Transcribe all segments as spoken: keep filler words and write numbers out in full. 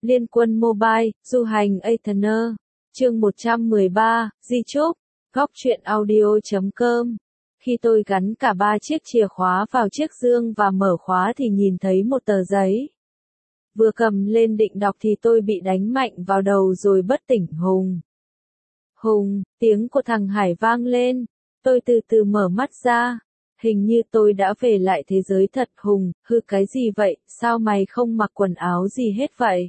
Liên Quân Mobile, du hành Athena. Chương một trăm mười ba, di chúc, góc truyện audio chấm com. Khi tôi gắn cả ba chiếc chìa khóa vào chiếc dương và mở khóa thì nhìn thấy một tờ giấy. Vừa cầm lên định đọc thì tôi bị đánh mạnh vào đầu rồi bất tỉnh. Hùng! Hùng! Tiếng của thằng Hải vang lên. Tôi từ từ mở mắt ra. Hình như tôi đã về lại thế giới thật. Hùng, hư cái gì vậy, sao mày không mặc quần áo gì hết vậy?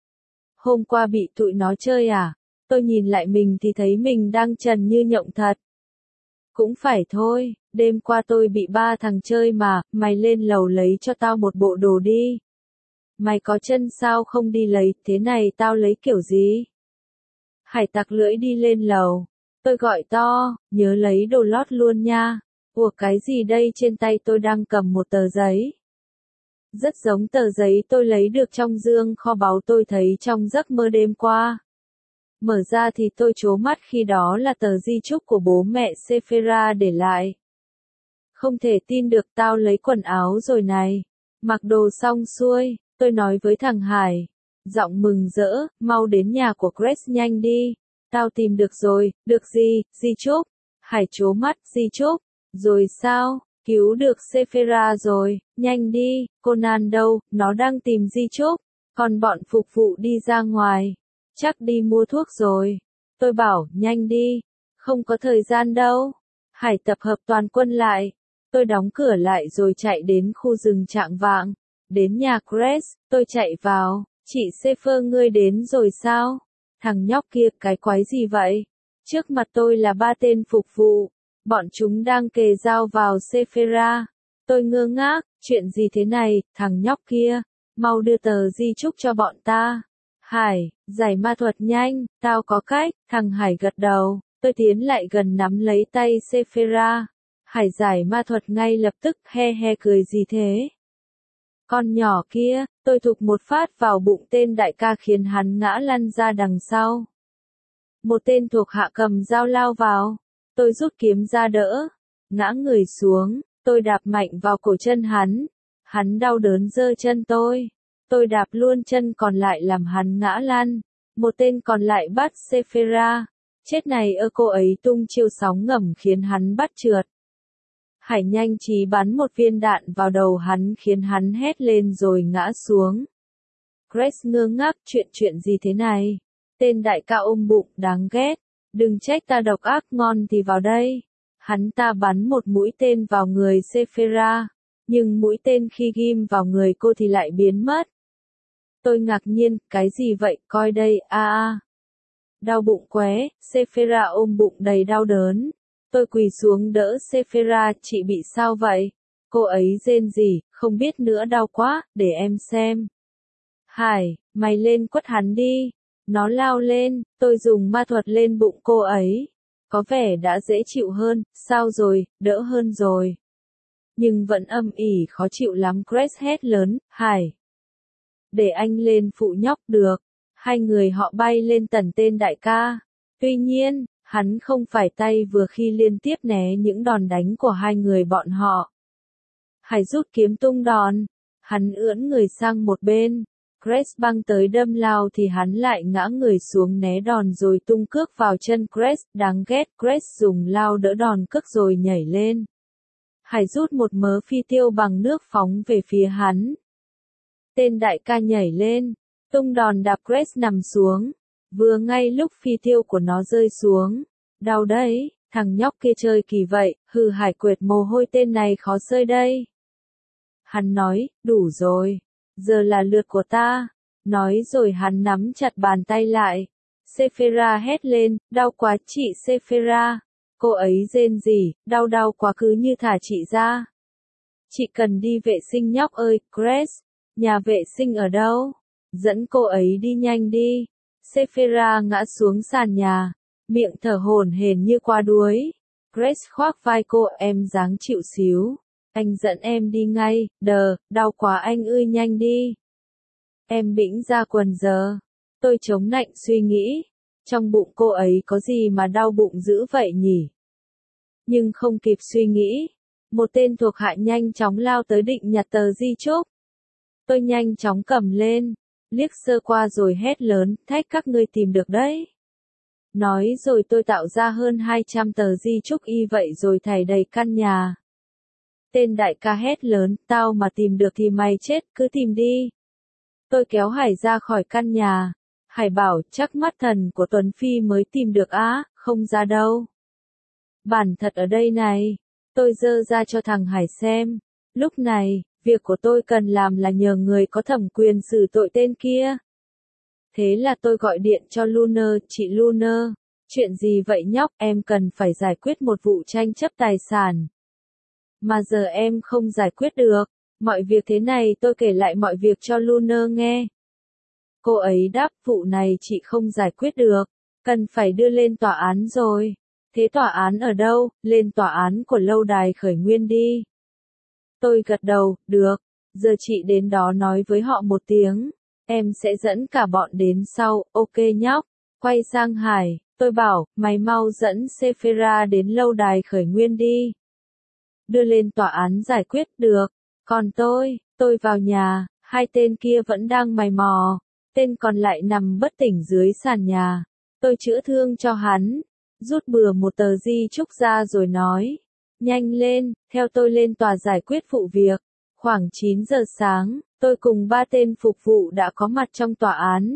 Hôm qua bị tụi nó chơi à? Tôi nhìn lại mình thì thấy mình đang trần như nhộng thật. Cũng phải thôi, đêm qua tôi bị ba thằng chơi mà, mày lên lầu lấy cho tao một bộ đồ đi. Mày có chân sao không đi lấy, thế này tao lấy kiểu gì? Hải tặc lưỡi đi lên lầu. Tôi gọi to, nhớ lấy đồ lót luôn nha. Ủa cái gì đây, trên tay tôi đang cầm một tờ giấy. Rất giống tờ giấy tôi lấy được trong dương kho báu tôi thấy trong giấc mơ đêm qua. Mở ra thì tôi trố mắt khi đó là tờ di chúc của bố mẹ Sephira để lại. Không thể tin được, tao lấy quần áo rồi này. Mặc đồ xong xuôi, tôi nói với thằng Hải. Giọng mừng rỡ, mau đến nhà của Grace nhanh đi. Tao tìm được rồi, được gì, di chúc. Hải trố mắt, di chúc. Rồi sao? Cứu được Sephira rồi, nhanh đi. Conan đâu, nó đang tìm di chúc. Còn bọn phục vụ đi ra ngoài. Chắc đi mua thuốc rồi. Tôi bảo, nhanh đi. Không có thời gian đâu. Hải tập hợp toàn quân lại. Tôi đóng cửa lại rồi chạy đến khu rừng trạng vạng. Đến nhà Grace, tôi chạy vào. Chị Sefer ngươi đến rồi sao? Thằng nhóc kia, cái quái gì vậy? Trước mặt tôi là ba tên phục vụ. Bọn chúng đang kề dao vào Sephira. Tôi ngơ ngác, chuyện gì thế này, thằng nhóc kia. Mau đưa tờ di chúc cho bọn ta. Hải, giải ma thuật nhanh, tao có cách. Thằng Hải gật đầu, tôi tiến lại gần nắm lấy tay Sephira. Hải giải ma thuật ngay lập tức, he he cười gì thế? Con nhỏ kia, tôi thục một phát vào bụng tên đại ca khiến hắn ngã lăn ra đằng sau. Một tên thuộc hạ cầm dao lao vào. Tôi rút kiếm ra đỡ. Ngã người xuống, tôi đạp mạnh vào cổ chân hắn. Hắn đau đớn giơ chân tôi. Tôi đạp luôn chân còn lại làm hắn ngã lăn. Một tên còn lại bắt Sephira. Chết này ơ, cô ấy tung chiêu sóng ngầm khiến hắn bắt trượt. Hải nhanh trí bắn một viên đạn vào đầu hắn khiến hắn hét lên rồi ngã xuống. Grace ngơ ngác, chuyện chuyện gì thế này? Tên đại ca ôm bụng, đáng ghét. Đừng trách ta độc ác, ngon thì vào đây. Hắn ta bắn một mũi tên vào người Sephira. Nhưng mũi tên khi ghim vào người cô thì lại biến mất. Tôi ngạc nhiên, cái gì vậy, coi đây, a a. Đau bụng qué, Sephira ôm bụng đầy đau đớn. Tôi quỳ xuống đỡ Sephira, chị bị sao vậy? Cô ấy rên rỉ, không biết nữa, đau quá, để em xem. Hải, mày lên quất hắn đi. Nó lao lên, tôi dùng ma thuật lên bụng cô ấy. Có vẻ đã dễ chịu hơn, sao rồi, đỡ hơn rồi. Nhưng vẫn âm ỉ khó chịu lắm. Grace hét lớn, Hải. Để anh lên phụ nhóc được. Hai người họ bay lên tần tên đại ca. Tuy nhiên, hắn không phải tay vừa khi liên tiếp né những đòn đánh của hai người bọn họ. Hải rút kiếm tung đòn. Hắn ưỡn người sang một bên. Grace băng tới đâm lao thì hắn lại ngã người xuống né đòn rồi tung cước vào chân Grace. Đáng ghét, Grace dùng lao đỡ đòn cước rồi nhảy lên. Hải rút một mớ phi tiêu bằng nước phóng về phía hắn. Tên đại ca nhảy lên, tung đòn đạp Grace nằm xuống. Vừa ngay lúc phi tiêu của nó rơi xuống. Đau đấy, thằng nhóc kia chơi kỳ vậy, hừ. Hải quệt mồ hôi, tên này khó sơi đây. Hắn nói, đủ rồi. Giờ là lượt của ta. Nói rồi hắn nắm chặt bàn tay lại. Sephira hét lên, đau quá chị Sephira. Cô ấy rên rỉ, đau đau quá, cứ như thả chị ra. Chị cần đi vệ sinh nhóc ơi, Grace. Nhà vệ sinh ở đâu? Dẫn cô ấy đi nhanh đi. Sephira ngã xuống sàn nhà. Miệng thở hổn hển như qua đuối. Grace khoác vai cô, em ráng chịu xíu. Anh dẫn em đi ngay, đờ, đau quá anh ơi, nhanh đi. Em bĩnh ra quần giờ. Tôi chống nạnh suy nghĩ. Trong bụng cô ấy có gì mà đau bụng dữ vậy nhỉ? Nhưng không kịp suy nghĩ. Một tên thuộc hạ nhanh chóng lao tới định nhặt tờ di chúc. Tôi nhanh chóng cầm lên. liếc sơ qua rồi hét lớn, thách các ngươi tìm được đấy. Nói rồi tôi tạo ra hơn hai trăm tờ di chúc y vậy rồi thảy đầy căn nhà. Tên đại ca hét lớn, tao mà tìm được thì mày chết, cứ tìm đi. Tôi kéo Hải ra khỏi căn nhà. Hải bảo, chắc mắt thần của Tuấn Phi mới tìm được á, không ra đâu. Bản thật ở đây này. Tôi giơ ra cho thằng Hải xem. Lúc này, việc của tôi cần làm là nhờ người có thẩm quyền xử tội tên kia. Thế là tôi gọi điện cho Lunar, chị Lunar. Chuyện gì vậy nhóc, em cần phải giải quyết một vụ tranh chấp tài sản. Mà giờ em không giải quyết được. Mọi việc thế này tôi kể lại mọi việc cho Lunar nghe. Cô ấy đáp, vụ này chị không giải quyết được. Cần phải đưa lên tòa án rồi. Thế tòa án ở đâu? Lên tòa án của lâu đài khởi nguyên đi. Tôi gật đầu, được. Giờ chị đến đó nói với họ một tiếng. Em sẽ dẫn cả bọn đến sau, ok nhóc. Quay sang Hải, tôi bảo, mày mau dẫn Sephira đến lâu đài khởi nguyên đi. Đưa lên tòa án giải quyết được. Còn tôi, tôi vào nhà, hai tên kia vẫn đang mày mò. Tên còn lại nằm bất tỉnh dưới sàn nhà. Tôi chữa thương cho hắn. Rút bừa một tờ di chúc ra rồi nói. Nhanh lên, theo tôi lên tòa giải quyết vụ việc. Khoảng chín giờ sáng, tôi cùng ba tên phục vụ đã có mặt trong tòa án.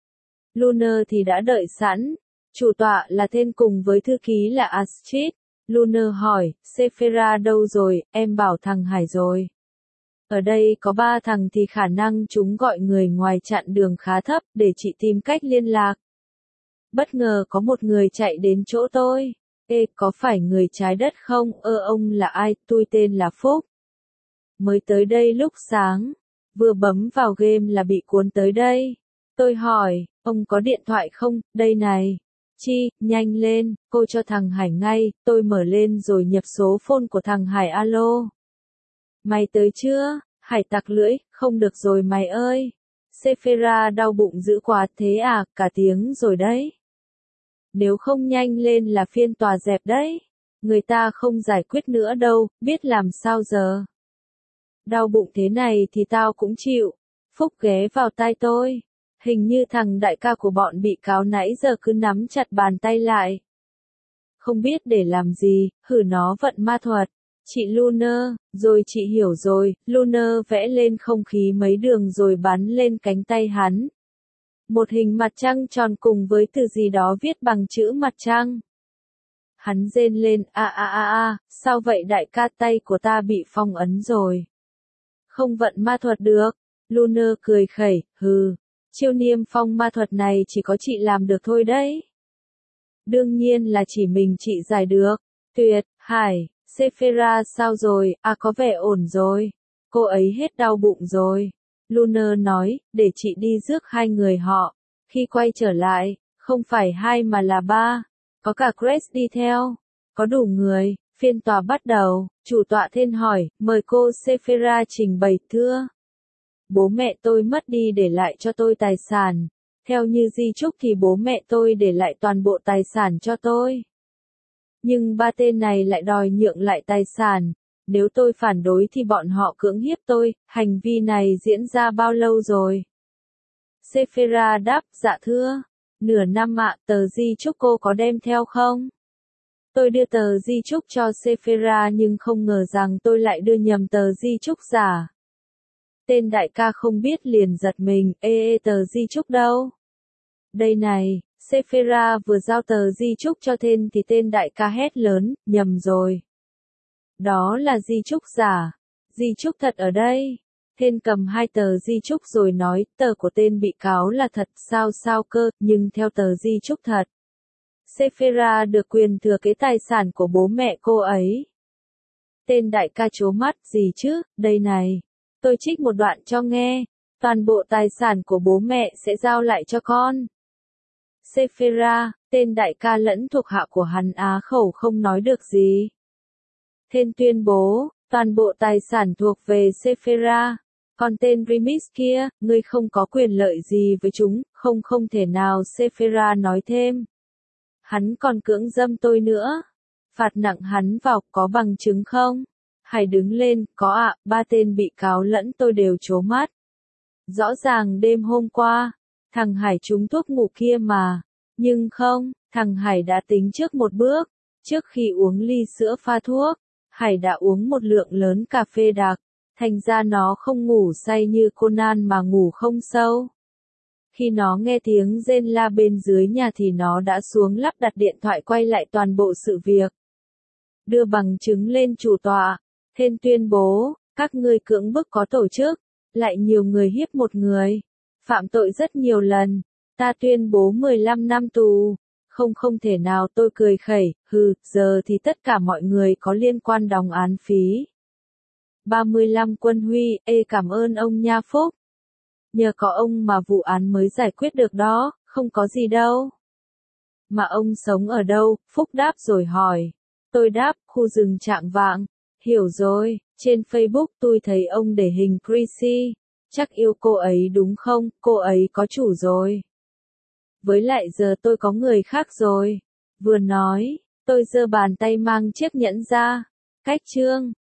Lunar thì đã đợi sẵn. Chủ tọa là tên cùng với thư ký là Astrid. Lunar hỏi, Sephira đâu rồi, em bảo thằng Hải rồi. Ở đây có ba thằng thì khả năng chúng gọi người ngoài chặn đường khá thấp để chị tìm cách liên lạc. Bất ngờ có một người chạy đến chỗ tôi. Ê, có phải người trái đất không? Ơ ông là ai? Tôi tên là Phúc. Mới tới đây lúc sáng. Vừa bấm vào game là bị cuốn tới đây. Tôi hỏi, ông có điện thoại không? Đây này. Chi, nhanh lên, cô cho thằng Hải ngay. Tôi mở lên rồi nhập số phone của thằng Hải. Alo. Mày tới chưa? Hải tặc lưỡi, không được rồi mày ơi. Sephira đau bụng dữ quá thế à, cả tiếng rồi đấy. Nếu không nhanh lên là phiên tòa dẹp đấy. Người ta không giải quyết nữa đâu, biết làm sao giờ. Đau bụng thế này thì tao cũng chịu. Phúc ghé vào tai tôi. Hình như thằng đại ca của bọn bị cáo nãy giờ cứ nắm chặt bàn tay lại. Không biết để làm gì, hử nó vận ma thuật. Chị Lunar, rồi chị hiểu rồi, Lunar vẽ lên không khí mấy đường rồi bắn lên cánh tay hắn. Một hình mặt trăng tròn cùng với từ gì đó viết bằng chữ mặt trăng. Hắn rên lên, a a a a, sao vậy đại ca, tay của ta bị phong ấn rồi. Không vận ma thuật được. Lunar cười khẩy, hừ, chiêu niêm phong ma thuật này chỉ có chị làm được thôi đấy. Đương nhiên là chỉ mình chị giải được. Tuyệt, Hải. Sephira sao rồi, à có vẻ ổn rồi. Cô ấy hết đau bụng rồi. Lunar nói, để chị đi rước hai người họ. Khi quay trở lại, không phải hai mà là ba. Có cả Grace đi theo. Có đủ người, phiên tòa bắt đầu. Chủ tọa Thiên hỏi, mời cô Sephira trình bày thưa. Bố mẹ tôi mất đi để lại cho tôi tài sản. Theo như di chúc thì bố mẹ tôi để lại toàn bộ tài sản cho tôi. Nhưng ba tên này lại đòi nhượng lại tài sản. Nếu tôi phản đối thì bọn họ cưỡng hiếp tôi. Hành vi này diễn ra bao lâu rồi? Sephira đáp, dạ thưa. Nửa năm ạ, tờ di chúc cô có đem theo không? Tôi đưa tờ di chúc cho Sephira nhưng không ngờ rằng tôi lại đưa nhầm tờ di chúc giả. Tên đại ca không biết liền giật mình, ê ê tờ di chúc đâu? Đây này. Sephira vừa giao tờ di chúc cho tên thì tên đại ca hét lớn, nhầm rồi. Đó là di chúc giả. Di chúc thật ở đây. Tên cầm hai tờ di chúc rồi nói, tờ của tên bị cáo là thật sao sao cơ, nhưng theo tờ di chúc thật. Sephira được quyền thừa kế tài sản của bố mẹ cô ấy. Tên đại ca trố mắt, gì chứ, đây này. Tôi trích một đoạn cho nghe. Toàn bộ tài sản của bố mẹ sẽ giao lại cho con. Sephira, tên đại ca lẫn thuộc hạ của hắn á khẩu không nói được gì. Tên tuyên bố, toàn bộ tài sản thuộc về Sephira. Còn tên Remix kia, ngươi không có quyền lợi gì với chúng, không không thể nào. Sephira nói thêm. Hắn còn cưỡng dâm tôi nữa. Phạt nặng hắn vào, có bằng chứng không? Hải đứng lên, có ạ, ba tên bị cáo lẫn tôi đều trố mắt. Rõ ràng đêm hôm qua, thằng Hải trúng thuốc ngủ kia mà. Nhưng không, thằng Hải đã tính trước một bước. Trước khi uống ly sữa pha thuốc, Hải đã uống một lượng lớn cà phê đặc. Thành ra nó không ngủ say như Conan mà ngủ không sâu. Khi nó nghe tiếng rên la bên dưới nhà thì nó đã xuống lắp đặt điện thoại quay lại toàn bộ sự việc. Đưa bằng chứng lên chủ tọa. Thêm tuyên bố, các ngươi cưỡng bức có tổ chức, lại nhiều người hiếp một người. Phạm tội rất nhiều lần. Ta tuyên bố mười lăm năm tù. Không không thể nào, tôi cười khẩy, hừ, giờ thì tất cả mọi người có liên quan đóng án phí. ba mươi lăm Quân Huy, ê cảm ơn ông nha Phúc. Nhờ có ông mà vụ án mới giải quyết được đó, không có gì đâu. Mà ông sống ở đâu? Phúc đáp rồi hỏi. Tôi đáp, khu rừng Trạng Vạng. Hiểu rồi, trên Facebook tôi thấy ông để hình Chrissy. Chắc yêu cô ấy đúng không? Cô ấy có chủ rồi. Với lại giờ tôi có người khác rồi. Vừa nói, tôi giơ bàn tay mang chiếc nhẫn ra. Cách chương.